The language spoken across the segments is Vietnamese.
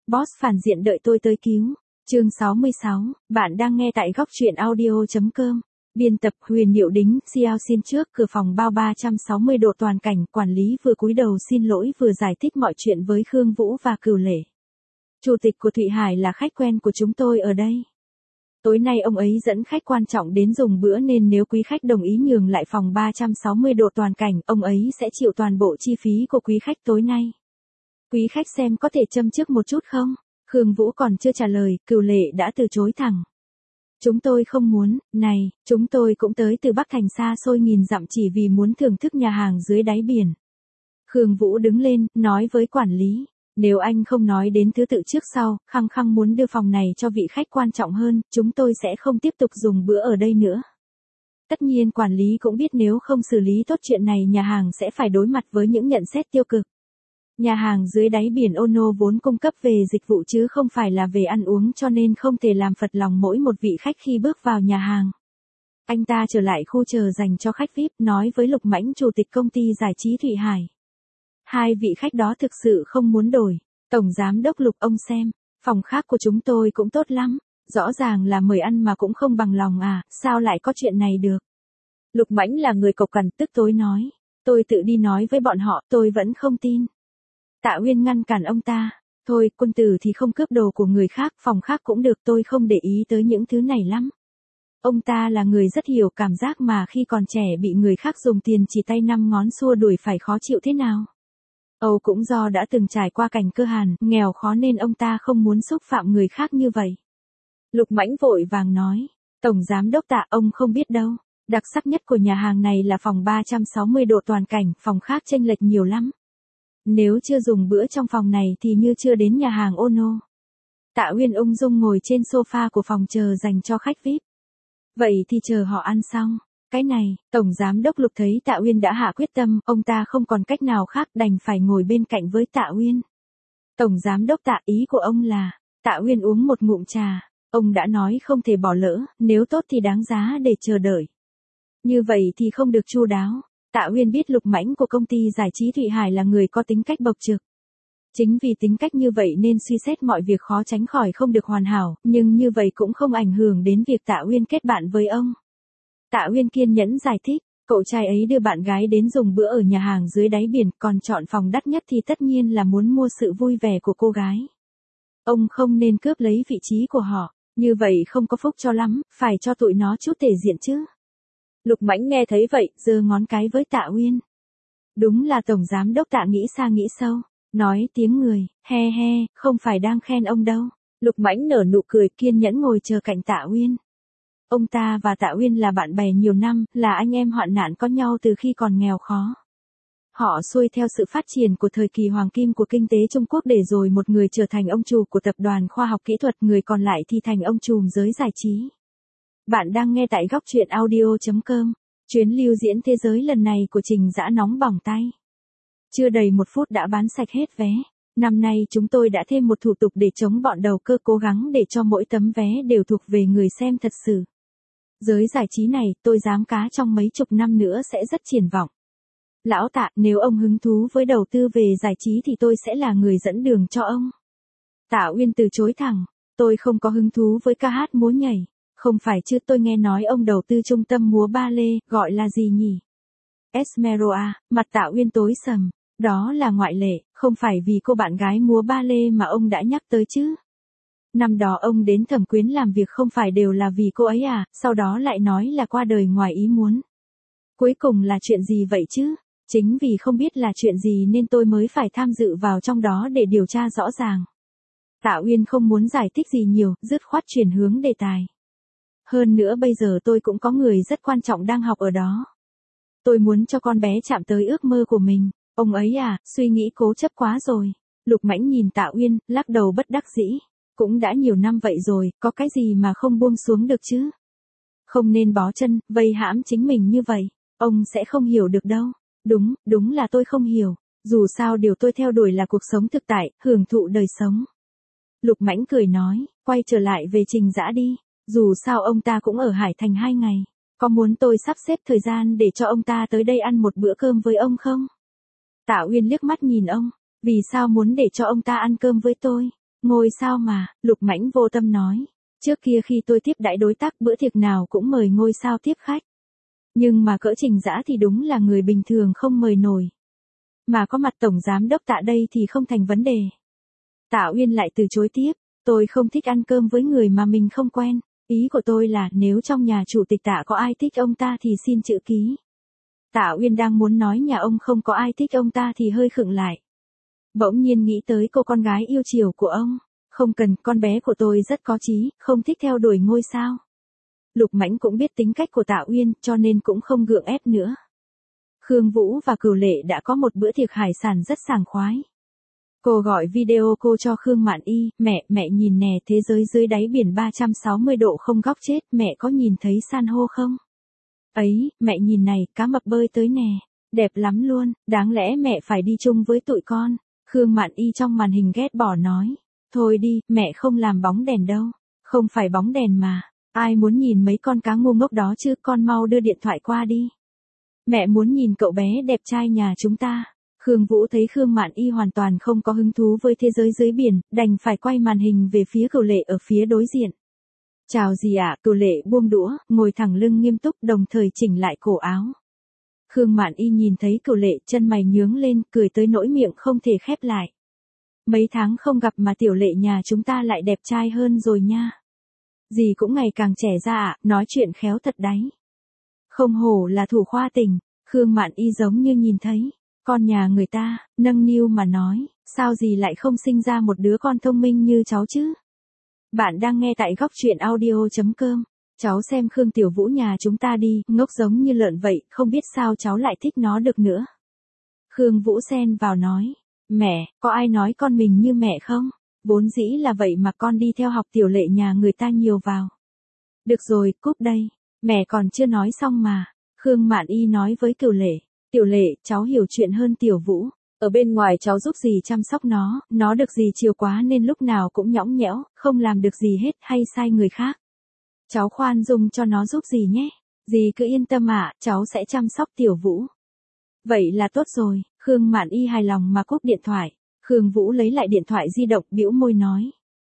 Boss phản diện đợi tôi tới cứu. Chương 66, bạn đang nghe tại góc truyện audio.com. Biên tập Huyền Diệu Đính, Xiao xin trước cửa phòng bao 360 độ toàn cảnh, quản lý vừa cúi đầu xin lỗi vừa giải thích mọi chuyện với Khương Vũ và Cửu Lệ. Chủ tịch của Thụy Hải là khách quen của chúng tôi ở đây. Tối nay ông ấy dẫn khách quan trọng đến dùng bữa nên nếu quý khách đồng ý nhường lại phòng 360 độ toàn cảnh, ông ấy sẽ chịu toàn bộ chi phí của quý khách tối nay. Quý khách xem có thể châm trước một chút không? Khương Vũ còn chưa trả lời, Cửu Lệ đã từ chối thẳng. Chúng tôi không muốn, này, chúng tôi cũng tới từ Bắc Thành xa xôi nghìn dặm chỉ vì muốn thưởng thức nhà hàng dưới đáy biển. Khương Vũ đứng lên, nói với quản lý, nếu anh không nói đến thứ tự trước sau, khăng khăng muốn đưa phòng này cho vị khách quan trọng hơn, chúng tôi sẽ không tiếp tục dùng bữa ở đây nữa. Tất nhiên quản lý cũng biết nếu không xử lý tốt chuyện này nhà hàng sẽ phải đối mặt với những nhận xét tiêu cực. Nhà hàng dưới đáy biển Ono vốn cung cấp về dịch vụ chứ không phải là về ăn uống cho nên không thể làm phật lòng mỗi một vị khách khi bước vào nhà hàng. Anh ta trở lại khu chờ dành cho khách VIP nói với Lục Mãnh chủ tịch công ty giải trí Thụy Hải. Hai vị khách đó thực sự không muốn đổi. Tổng giám đốc Lục ông xem, phòng khác của chúng tôi cũng tốt lắm. Rõ ràng là mời ăn mà cũng không bằng lòng à, sao lại có chuyện này được. Lục Mãnh là người cộc cằn tức tối nói. Tôi tự đi nói với bọn họ, tôi vẫn không tin. Tạ Uyên ngăn cản ông ta. Thôi, quân tử thì không cướp đồ của người khác, phòng khác cũng được, tôi không để ý tới những thứ này lắm. Ông ta là người rất hiểu cảm giác mà khi còn trẻ bị người khác dùng tiền chỉ tay năm ngón xua đuổi phải khó chịu thế nào. Âu cũng do đã từng trải qua cảnh cơ hàn, nghèo khó nên ông ta không muốn xúc phạm người khác như vậy. Lục Mãnh vội vàng nói, Tổng Giám đốc Tạ ông không biết đâu, đặc sắc nhất của nhà hàng này là phòng 360 độ toàn cảnh, phòng khác chênh lệch nhiều lắm. Nếu chưa dùng bữa trong phòng này thì như chưa đến nhà hàng Ono. Tạ Uyên ung dung ngồi trên sofa của phòng chờ dành cho khách VIP. Vậy thì chờ họ ăn xong. Cái này, Tổng Giám đốc Lục thấy Tạ Uyên đã hạ quyết tâm, ông ta không còn cách nào khác đành phải ngồi bên cạnh với Tạ Uyên. Tổng Giám đốc Tạ, ý của ông là, Tạ Uyên uống một ngụm trà, ông đã nói không thể bỏ lỡ, nếu tốt thì đáng giá để chờ đợi. Như vậy thì không được chu đáo. Tạ Uyên biết Lục Mãnh của công ty giải trí Thụy Hải là người có tính cách bộc trực. Chính vì tính cách như vậy nên suy xét mọi việc khó tránh khỏi không được hoàn hảo, nhưng như vậy cũng không ảnh hưởng đến việc Tạ Uyên kết bạn với ông. Tạ Uyên kiên nhẫn giải thích, cậu trai ấy đưa bạn gái đến dùng bữa ở nhà hàng dưới đáy biển, còn chọn phòng đắt nhất thì tất nhiên là muốn mua sự vui vẻ của cô gái. Ông không nên cướp lấy vị trí của họ, như vậy không có phúc cho lắm, phải cho tụi nó chút thể diện chứ. Lục Mãnh nghe thấy vậy, giơ ngón cái với Tạ Uyên. Đúng là Tổng Giám đốc Tạ nghĩ xa nghĩ sâu, nói tiếng người, he he, không phải đang khen ông đâu. Lục Mãnh nở nụ cười kiên nhẫn ngồi chờ cạnh Tạ Uyên. Ông ta và Tạ Uyên là bạn bè nhiều năm, là anh em hoạn nạn có nhau từ khi còn nghèo khó. Họ xuôi theo sự phát triển của thời kỳ hoàng kim của kinh tế Trung Quốc để rồi một người trở thành ông chủ của tập đoàn khoa học kỹ thuật, người còn lại thì thành ông trùm giới giải trí. Bạn đang nghe tại góc truyện audio.com. Chuyến lưu diễn thế giới lần này của Trình Dã nóng bỏng tay. Chưa đầy 1 phút đã bán sạch hết vé. Năm nay chúng tôi đã thêm một thủ tục để chống bọn đầu cơ cố gắng để cho mỗi tấm vé đều thuộc về người xem thật sự. Giới giải trí này tôi dám cá trong mấy chục năm nữa sẽ rất triển vọng. Lão Tạ, nếu ông hứng thú với đầu tư về giải trí thì tôi sẽ là người dẫn đường cho ông. Tạ Uyên từ chối thẳng, tôi không có hứng thú với ca hát múa nhảy. Không phải chứ, tôi nghe nói ông đầu tư trung tâm múa ba lê, gọi là gì nhỉ? Esmeralda, mặt Tạ Uyên tối sầm, đó là ngoại lệ, không phải vì cô bạn gái múa ba lê mà ông đã nhắc tới chứ. Năm đó ông đến Thẩm Quyến làm việc không phải đều là vì cô ấy à, sau đó lại nói là qua đời ngoài ý muốn. Cuối cùng là chuyện gì vậy chứ? Chính vì không biết là chuyện gì nên tôi mới phải tham dự vào trong đó để điều tra rõ ràng. Tạ Uyên không muốn giải thích gì nhiều, dứt khoát chuyển hướng đề tài. Hơn nữa bây giờ tôi cũng có người rất quan trọng đang học ở đó. Tôi muốn cho con bé chạm tới ước mơ của mình. Ông ấy à, suy nghĩ cố chấp quá rồi. Lục Mãnh nhìn Tạ Uyên, lắc đầu bất đắc dĩ. Cũng đã nhiều năm vậy rồi, có cái gì mà không buông xuống được chứ? Không nên bó chân, vây hãm chính mình như vậy. Ông sẽ không hiểu được đâu. Đúng là tôi không hiểu. Dù sao điều tôi theo đuổi là cuộc sống thực tại, hưởng thụ đời sống. Lục Mãnh cười nói, quay trở lại về Trình Dã đi. Dù sao ông ta cũng ở Hải Thành 2 ngày. Có muốn tôi sắp xếp thời gian để cho ông ta tới đây ăn một bữa cơm với ông không? Tạ Uyên liếc mắt nhìn ông. Vì sao muốn để cho ông ta ăn cơm với tôi? Ngôi sao mà, Lục Mãnh vô tâm nói. Trước kia khi tôi tiếp đãi đối tác bữa tiệc nào cũng mời ngôi sao tiếp khách. Nhưng mà cỡ Trình Dã thì đúng là người bình thường không mời nổi. Mà có mặt tổng giám đốc Tạ đây thì không thành vấn đề. Tạ Uyên lại từ chối tiếp, tôi không thích ăn cơm với người mà mình không quen. Ý của tôi là nếu trong nhà chủ tịch Tạ có ai thích ông ta thì xin chữ ký. Tạ Uyên đang muốn nói nhà ông không có ai thích ông ta thì hơi khựng lại. Bỗng nhiên nghĩ tới cô con gái yêu chiều của ông. Không cần, con bé của tôi rất có chí, không thích theo đuổi ngôi sao. Lục Mãnh cũng biết tính cách của Tạ Uyên cho nên cũng không gượng ép nữa. Khương Vũ và Cửu Lệ đã có một bữa tiệc hải sản rất sảng khoái. Cô gọi video cô cho Khương Mạn Y, mẹ nhìn nè, thế giới dưới đáy biển 360 độ không góc chết, mẹ có nhìn thấy san hô không? Ấy, mẹ nhìn này, cá mập bơi tới nè, đẹp lắm luôn, đáng lẽ mẹ phải đi chung với tụi con. Khương Mạn Y trong màn hình ghét bỏ nói, thôi đi, mẹ không làm bóng đèn đâu, không phải bóng đèn mà, ai muốn nhìn mấy con cá ngu ngốc đó chứ, con mau đưa điện thoại qua đi. Mẹ muốn nhìn cậu bé đẹp trai nhà chúng ta. Khương Vũ thấy Khương Mạn Y hoàn toàn không có hứng thú với thế giới dưới biển, đành phải quay màn hình về phía Cửu Lệ ở phía đối diện. Chào gì ạ, Cửu Lệ buông đũa, ngồi thẳng lưng nghiêm túc đồng thời chỉnh lại cổ áo. Khương Mạn Y nhìn thấy Cửu Lệ chân mày nhướng lên, cười tới nỗi miệng không thể khép lại. Mấy tháng không gặp mà tiểu Lệ nhà chúng ta lại đẹp trai hơn rồi nha. Dì cũng ngày càng trẻ ra ạ, nói chuyện khéo thật đấy. Không hổ là thủ khoa tình, Khương Mạn Y giống như nhìn thấy con nhà người ta, nâng niu mà nói, sao dì lại không sinh ra một đứa con thông minh như cháu chứ? Bạn đang nghe tại góc truyện audio.com. Cháu xem Khương Tiểu Vũ nhà chúng ta đi, ngốc giống như lợn vậy, không biết sao cháu lại thích nó được nữa. Khương Vũ xen vào nói, mẹ, có ai nói con mình như mẹ không? Vốn dĩ là vậy mà con đi theo học tiểu Lệ nhà người ta nhiều vào. Được rồi, cúp đây, mẹ còn chưa nói xong mà. Khương Mạn Y nói với Cửu Lệ, tiểu Lệ, cháu hiểu chuyện hơn Tiểu Vũ. Ở bên ngoài cháu giúp dì chăm sóc nó được dì chiều quá nên lúc nào cũng nhõng nhẽo, không làm được gì hết hay sai người khác. Cháu khoan dung cho nó giúp dì nhé. Dì cứ yên tâm ạ, cháu sẽ chăm sóc Tiểu Vũ. Vậy là tốt rồi, Khương Mạn Y hài lòng mà cúp điện thoại. Khương Vũ lấy lại điện thoại di động bĩu môi nói.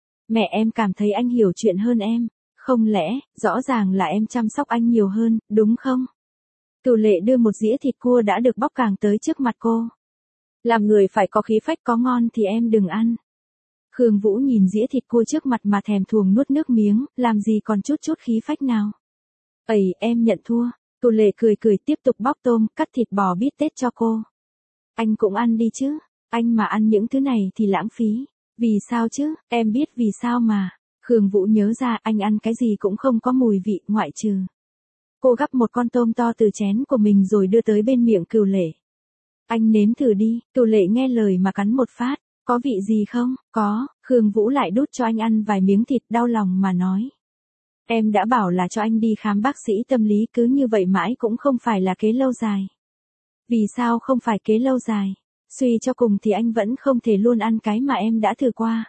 Mẹ em cảm thấy anh hiểu chuyện hơn em. Không lẽ, rõ ràng là em chăm sóc anh nhiều hơn, đúng không? Cửu Lệ đưa một dĩa thịt cua đã được bóc càng tới trước mặt cô. Làm người phải có khí phách, có ngon thì em đừng ăn. Khương Vũ nhìn dĩa thịt cua trước mặt mà thèm thuồng nuốt nước miếng, làm gì còn chút khí phách nào. Ây, em nhận thua. Cửu Lệ cười tiếp tục bóc tôm, cắt thịt bò bít tết cho cô. Anh cũng ăn đi chứ, anh mà ăn những thứ này thì lãng phí. Vì sao chứ, em biết vì sao mà. Khương Vũ nhớ ra anh ăn cái gì cũng không có mùi vị ngoại trừ. Cô gắp một con tôm to từ chén của mình rồi đưa tới bên miệng Cửu Lệ. Anh nếm thử đi, Cửu Lệ nghe lời mà cắn một phát, có vị gì không? Có, Khương Vũ lại đút cho anh ăn vài miếng thịt đau lòng mà nói. Em đã bảo là cho anh đi khám bác sĩ tâm lý, cứ như vậy mãi cũng không phải là kế lâu dài. Vì sao không phải kế lâu dài? Suy cho cùng thì anh vẫn không thể luôn ăn cái mà em đã thử qua.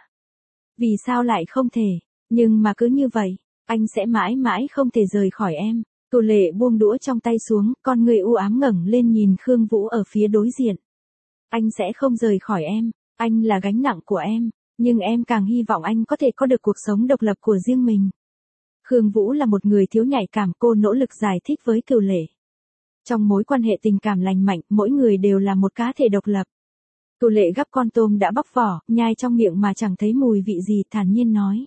Vì sao lại không thể? Nhưng mà cứ như vậy, anh sẽ mãi mãi không thể rời khỏi em. Cửu Lệ buông đũa trong tay xuống, con người u ám ngẩng lên nhìn Khương Vũ ở phía đối diện. Anh sẽ không rời khỏi em, anh là gánh nặng của em, nhưng em càng hy vọng anh có thể có được cuộc sống độc lập của riêng mình. Khương Vũ là một người thiếu nhạy cảm, cô nỗ lực giải thích với Cửu Lệ. Trong mối quan hệ tình cảm lành mạnh, mỗi người đều là một cá thể độc lập. Cửu Lệ gắp con tôm đã bóc vỏ, nhai trong miệng mà chẳng thấy mùi vị gì, thản nhiên nói.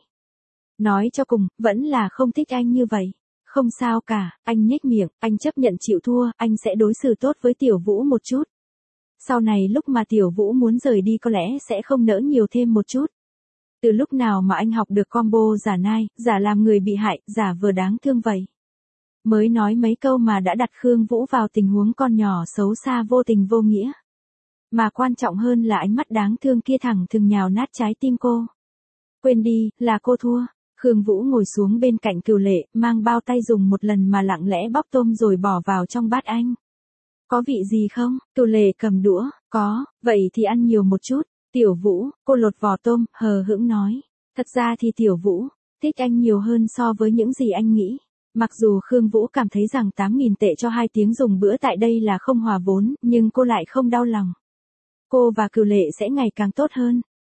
Nói cho cùng, vẫn là không thích anh như vậy. Không sao cả, anh nhếch miệng, anh chấp nhận chịu thua, anh sẽ đối xử tốt với Tiểu Vũ một chút. Sau này lúc mà Tiểu Vũ muốn rời đi có lẽ sẽ không nỡ nhiều thêm một chút. Từ lúc nào mà anh học được combo giả nai, giả làm người bị hại, giả vừa đáng thương vậy. Mới nói mấy câu mà đã đặt Khương Vũ vào tình huống con nhỏ xấu xa vô tình vô nghĩa. Mà quan trọng hơn là ánh mắt đáng thương kia thẳng thừng nhào nát trái tim cô. Quên đi, là cô thua. Khương Vũ ngồi xuống bên cạnh Cửu Lệ, mang bao tay dùng một lần mà lặng lẽ bóc tôm rồi bỏ vào trong bát anh. Có vị gì không? Cửu Lệ cầm đũa, có, vậy thì ăn nhiều một chút. Tiểu Vũ, cô lột vỏ tôm, hờ hững nói. Thật ra thì Tiểu Vũ, thích anh nhiều hơn so với những gì anh nghĩ. Mặc dù Khương Vũ cảm thấy rằng 8.000 tệ cho 2 tiếng dùng bữa tại đây là không hòa vốn, nhưng cô lại không đau lòng. Cô và Cửu Lệ sẽ ngày càng tốt hơn.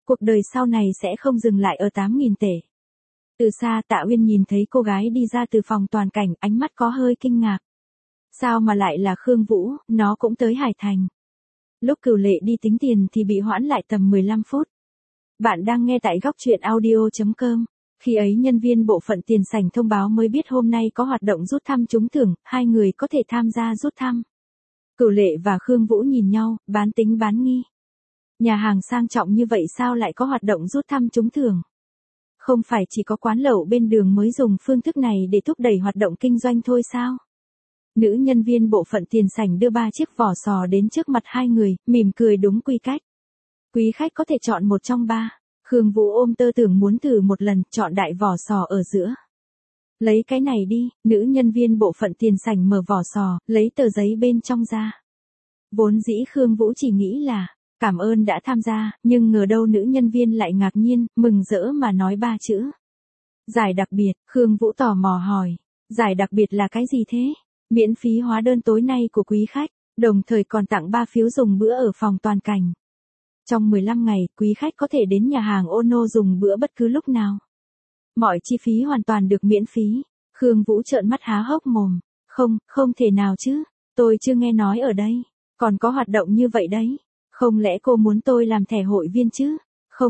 Cuộc đời sau này sẽ không dừng lại ở 8.000 tệ. Từ xa Tạ Uyên nhìn thấy cô gái đi ra từ phòng toàn cảnh, ánh mắt có hơi kinh ngạc. Sao mà lại là Khương Vũ, nó cũng tới Hải Thành. Lúc Cửu Lệ đi tính tiền thì bị hoãn lại tầm 15 phút. Bạn đang nghe tại góc truyện audio.com. Khi ấy nhân viên bộ phận tiền sảnh thông báo mới biết hôm nay có hoạt động rút thăm trúng thưởng, 2 người có thể tham gia rút thăm. Cửu Lệ và Khương Vũ nhìn nhau, bán tính bán nghi. Nhà hàng sang trọng như vậy sao lại có hoạt động rút thăm trúng thưởng? Không phải chỉ có quán lẩu bên đường mới dùng phương thức này để thúc đẩy hoạt động kinh doanh thôi sao? Nữ nhân viên bộ phận tiền sảnh đưa 3 chiếc vỏ sò đến trước mặt 2 người, mỉm cười đúng quy cách. Quý khách có thể chọn một trong 3. Khương Vũ ôm tơ tưởng muốn thử một lần, chọn đại vỏ sò ở giữa. Lấy cái này đi, nữ nhân viên bộ phận tiền sảnh mở vỏ sò, lấy tờ giấy bên trong ra. Vốn dĩ Khương Vũ chỉ nghĩ là, cảm ơn đã tham gia, nhưng ngờ đâu nữ nhân viên lại ngạc nhiên, mừng rỡ mà nói 3 chữ. Giải đặc biệt, Khương Vũ tò mò hỏi. Giải đặc biệt là cái gì thế? Miễn phí hóa đơn tối nay của quý khách, đồng thời còn tặng 3 phiếu dùng bữa ở phòng toàn cảnh. Trong 15 ngày, quý khách có thể đến nhà hàng Ono dùng bữa bất cứ lúc nào. Mọi chi phí hoàn toàn được miễn phí. Khương Vũ trợn mắt há hốc mồm. Không thể nào chứ. Tôi chưa nghe nói ở đây. Còn có hoạt động như vậy đấy. Không lẽ cô muốn tôi làm thẻ hội viên chứ?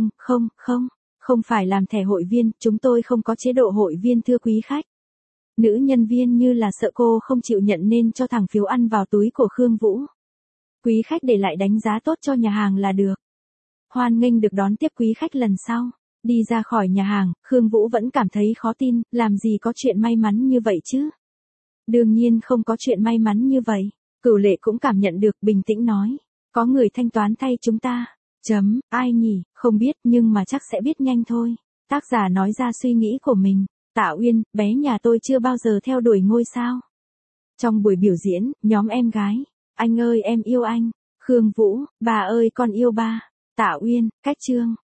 Không phải làm thẻ hội viên, chúng tôi không có chế độ hội viên thưa quý khách. Nữ nhân viên như là sợ cô không chịu nhận nên cho thẳng phiếu ăn vào túi của Khương Vũ. Quý khách để lại đánh giá tốt cho nhà hàng là được. Hoan nghênh được đón tiếp quý khách lần sau. Đi ra khỏi nhà hàng, Khương Vũ vẫn cảm thấy khó tin, làm gì có chuyện may mắn như vậy chứ? Đương nhiên không có chuyện may mắn như vậy. Cửu Lệ cũng cảm nhận được, bình tĩnh nói. Có người thanh toán thay chúng ta. Ai nhỉ, không biết nhưng mà chắc sẽ biết nhanh thôi. Tác giả nói ra suy nghĩ của mình. Tạ Uyên, bé nhà tôi chưa bao giờ theo đuổi ngôi sao. Trong buổi biểu diễn, nhóm em gái. Anh ơi em yêu anh. Khương Vũ, bà ơi con yêu ba. Tạ Uyên, cách chương.